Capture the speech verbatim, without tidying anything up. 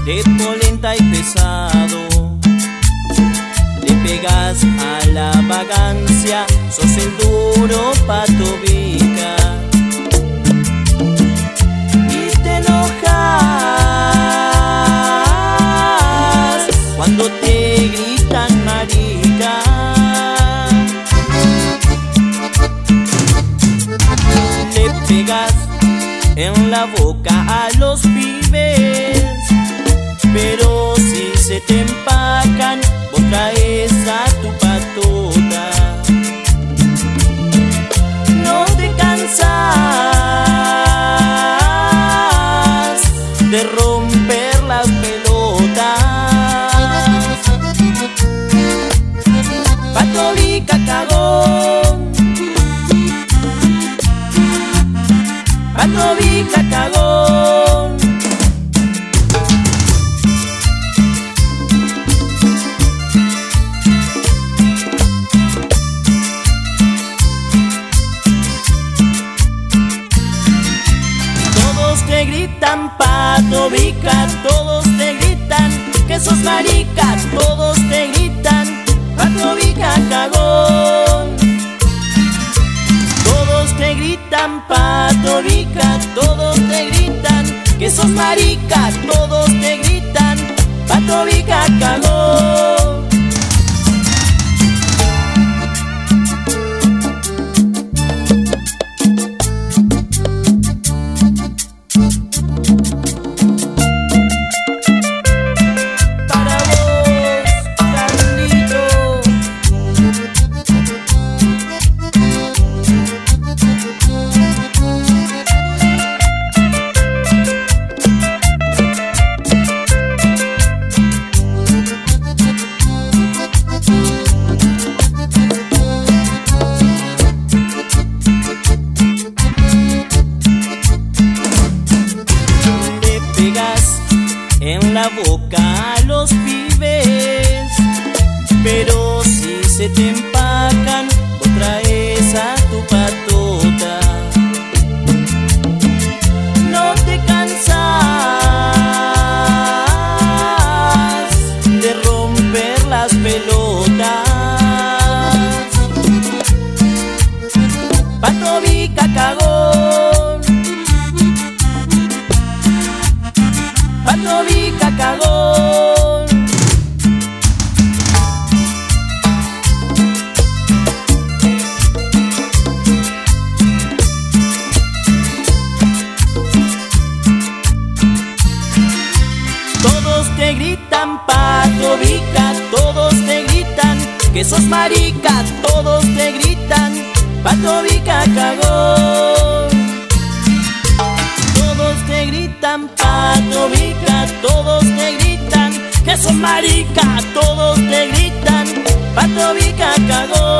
de polenta y pesado. Le pegas a la vagancia, sos el duro Pato Vica. Y te enojas cuando te gritan marica. Le pegas en la boca a los pibes, pero si se te empacan, vos traes a tu patota. No te cansas de romper las pelotas. Pato Vica cagón, Pato Vica cagón. Todos te gritan Pato Vica, todos te gritan que sos marica, todos te gritan Pato Vica cagón. Todos te gritan Pato Vica, todos te gritan que sos marica, todos te gritan Pato Vica cagón. Para vos, Carlito. Le pegas en la boca a los pibes, pero si se te empacan, vos traes a tu patota. No te cansas de romper las pelotas. Pato Vica cagón, Pato Vica cagón. Todos te gritan Pato Vica, todos te gritan que sos marica, todos te gritan Pato Vica cagón. Todos te gritan Pato Vica, todos te gritan que sos marica, todos te gritan Pato Vica cagón.